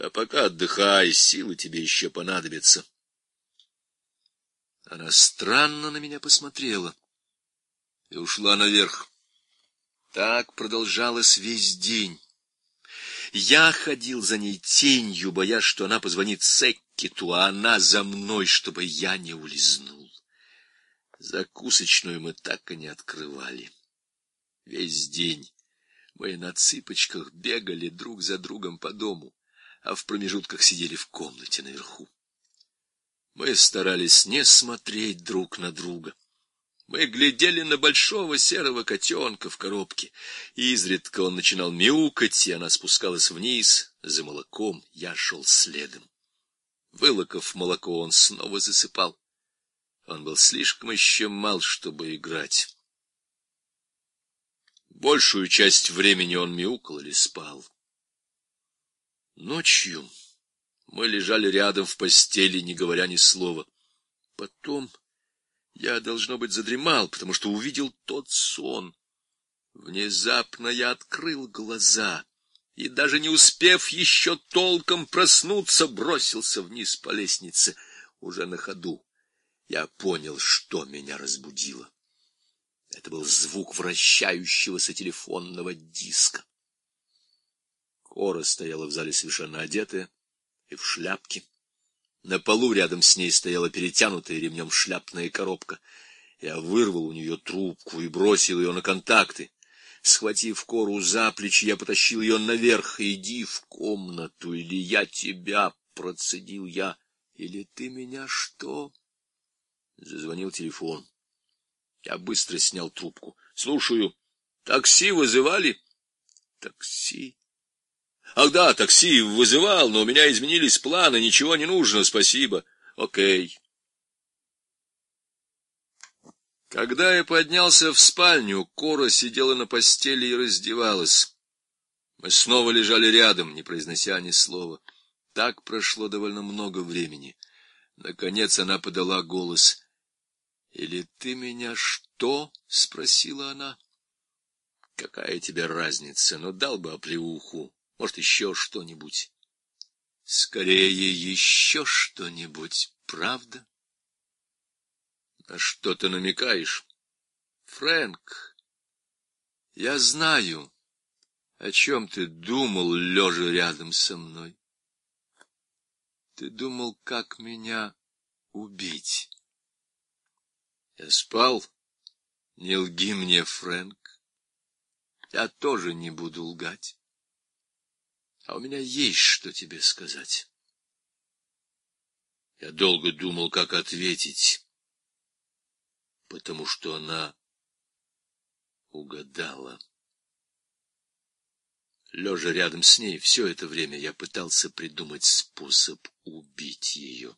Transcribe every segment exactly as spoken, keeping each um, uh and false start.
А пока отдыхай, силы тебе еще понадобятся. Она странно на меня посмотрела и ушла наверх. Так продолжалось весь день. Я ходил за ней тенью, боясь, что она позвонит Секкету, а она за мной, чтобы я не улизнул. Закусочную мы так и не открывали. Весь день мы на цыпочках бегали друг за другом по дому, а в промежутках сидели в комнате наверху. Мы старались не смотреть друг на друга. Мы глядели на большого серого котенка в коробке. Изредка он начинал мяукать, и она спускалась вниз за молоком. Я шел следом. Вылокав молоко, он снова засыпал. Он был слишком еще мал, чтобы играть. Большую часть времени он мяукал или спал. Ночью мы лежали рядом в постели, не говоря ни слова. Потом я, должно быть, задремал, потому что увидел тот сон. Внезапно я открыл глаза и, даже не успев еще толком проснуться, бросился вниз по лестнице. Уже на ходу я понял, что меня разбудило. Это был звук вращающегося телефонного диска. Кора стояла в зале совершенно одетая и в шляпке. На полу рядом с ней стояла перетянутая ремнем шляпная коробка. Я вырвал у нее трубку и бросил ее на контакты. Схватив Кору за плечи, я потащил ее наверх. «Иди в комнату, или я тебя», — процедил я. «Или ты меня что?» Зазвонил телефон. Я быстро снял трубку. «Слушаю. Такси вызывали?» «Такси?» «Ах да, такси вызывал, но у меня изменились планы, ничего не нужно, спасибо. Окей». Когда я поднялся в спальню, Кора сидела на постели и раздевалась. Мы снова лежали рядом, не произнося ни слова. Так прошло довольно много времени. Наконец она подала голос. «Или ты меня что?» — спросила она. «Какая тебе разница? Ну, дал бы оплеуху. Может, еще что-нибудь?» «Скорее, еще что-нибудь, правда?» «На что ты намекаешь?» «Фрэнк, я знаю, о чем ты думал, лежа рядом со мной. Ты думал, как меня убить». «Я спал? Не лги мне, Фрэнк. Я тоже не буду лгать. А у меня есть что тебе сказать». Я долго думал, как ответить, потому что она угадала. Лежа рядом с ней, все это время я пытался придумать способ убить ее.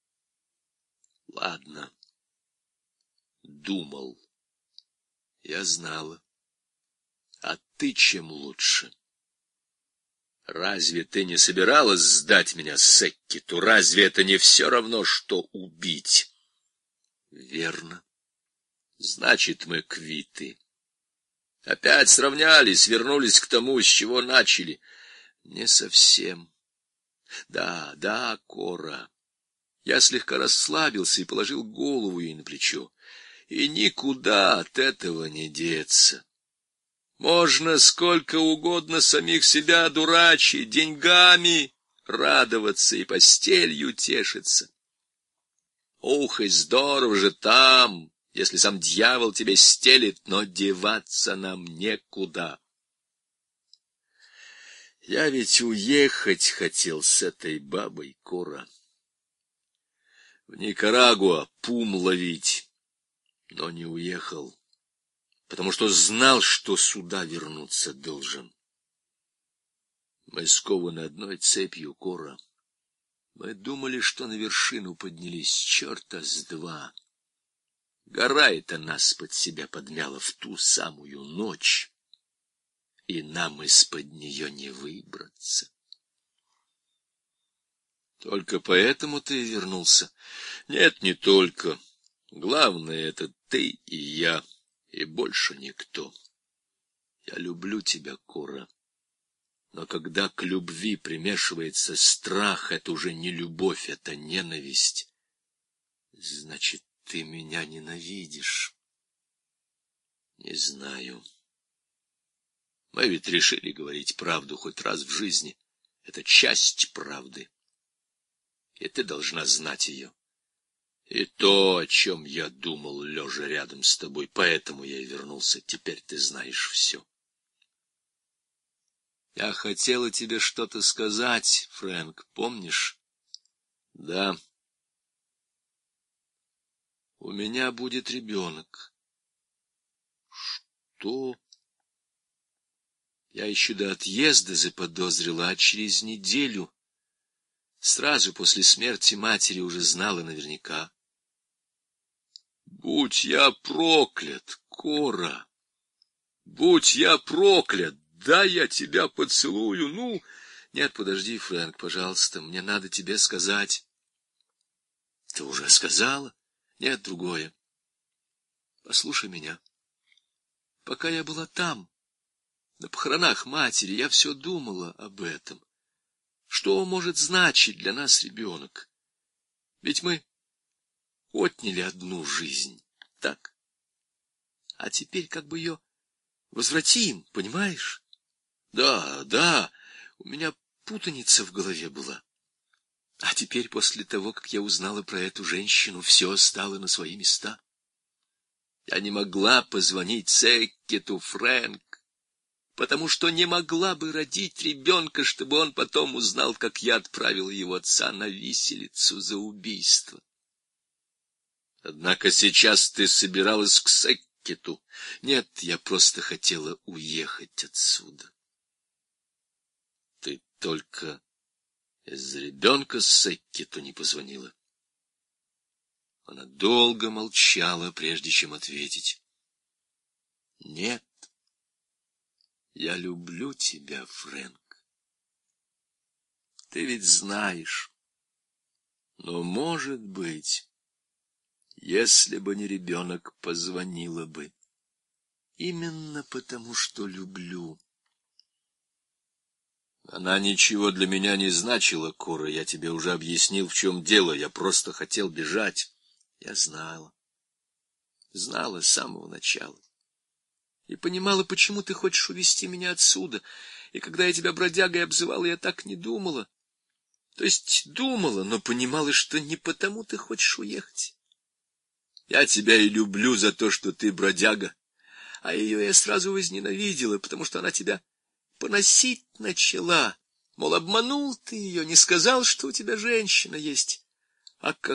Ладно, думал. Я знала. А ты чем лучше? Разве ты не собиралась сдать меня Секкету? Разве это не все равно, что убить? Верно. Значит, мы квиты. Опять сравнялись, вернулись к тому, с чего начали. Не совсем. Да, да, Кора. Я слегка расслабился и положил голову ей на плечо. И никуда от этого не деться. Можно сколько угодно самих себя дурачить, деньгами радоваться и постелью тешиться. Ух, и здорово же там, если сам дьявол тебе стелит, но деваться нам некуда. Я ведь уехать хотел с этой бабой, Кора. В Никарагуа пум ловить, но не уехал, потому что знал, что сюда вернуться должен. Мы скованы одной цепью, Кора. Мы думали, что на вершину поднялись, черта с два. Гора эта нас под себя подмяла в ту самую ночь, и нам из-под нее не выбраться. Только поэтому ты вернулся? Нет, не только. Главное — это ты и я, и больше никто. Я люблю тебя, Кора. Но когда к любви примешивается страх, это уже не любовь, это ненависть. Значит, ты меня ненавидишь. Не знаю. Мы ведь решили говорить правду хоть раз в жизни. Это часть правды. И ты должна знать ее. И то, о чем я думал, лежа рядом с тобой, поэтому я и вернулся. Теперь ты знаешь все. Я хотела тебе что-то сказать, Фрэнк, помнишь? Да. У меня будет ребенок. Что? Я еще до отъезда заподозрила, а через неделю, сразу после смерти матери, уже знала наверняка. Будь я проклят, Кора! Будь я проклят! Да, я тебя поцелую, ну... Нет, подожди, Фрэнк, пожалуйста, мне надо тебе сказать. Ты уже сказала? Нет, другое. Послушай меня. Пока я была там, на похоронах матери, я все думала об этом. Что может значить для нас ребенок? Ведь мы отняли одну жизнь, так? А теперь как бы ее возвратим, понимаешь? Да, да, у меня путаница в голове была. А теперь, после того, как я узнала про эту женщину, все стало на свои места. Я не могла позвонить Секкету, Фрэнк, потому что не могла бы родить ребенка, чтобы он потом узнал, как я отправила его отца на виселицу за убийство. Однако сейчас ты собиралась к Секкету. Нет, я просто хотела уехать отсюда. Ты только из-за ребенка Секкету не позвонила. Она долго молчала, прежде чем ответить. Нет, я люблю тебя, Фрэнк. Ты ведь знаешь. Но, может быть, если бы не ребенок, позвонила бы. Именно потому, что люблю. Она ничего для меня не значила, Кора. Я тебе уже объяснил, в чем дело. Я просто хотел бежать. Я знала. Знала с самого начала. И понимала, почему ты хочешь увезти меня отсюда. И когда я тебя бродягой обзывала, я так не думала. То есть думала, но понимала, что не потому ты хочешь уехать. Я тебя и люблю за то, что ты бродяга. А ее я сразу возненавидела, потому что она тебя поносить начала. Мол, обманул ты ее, не сказал, что у тебя женщина есть. А как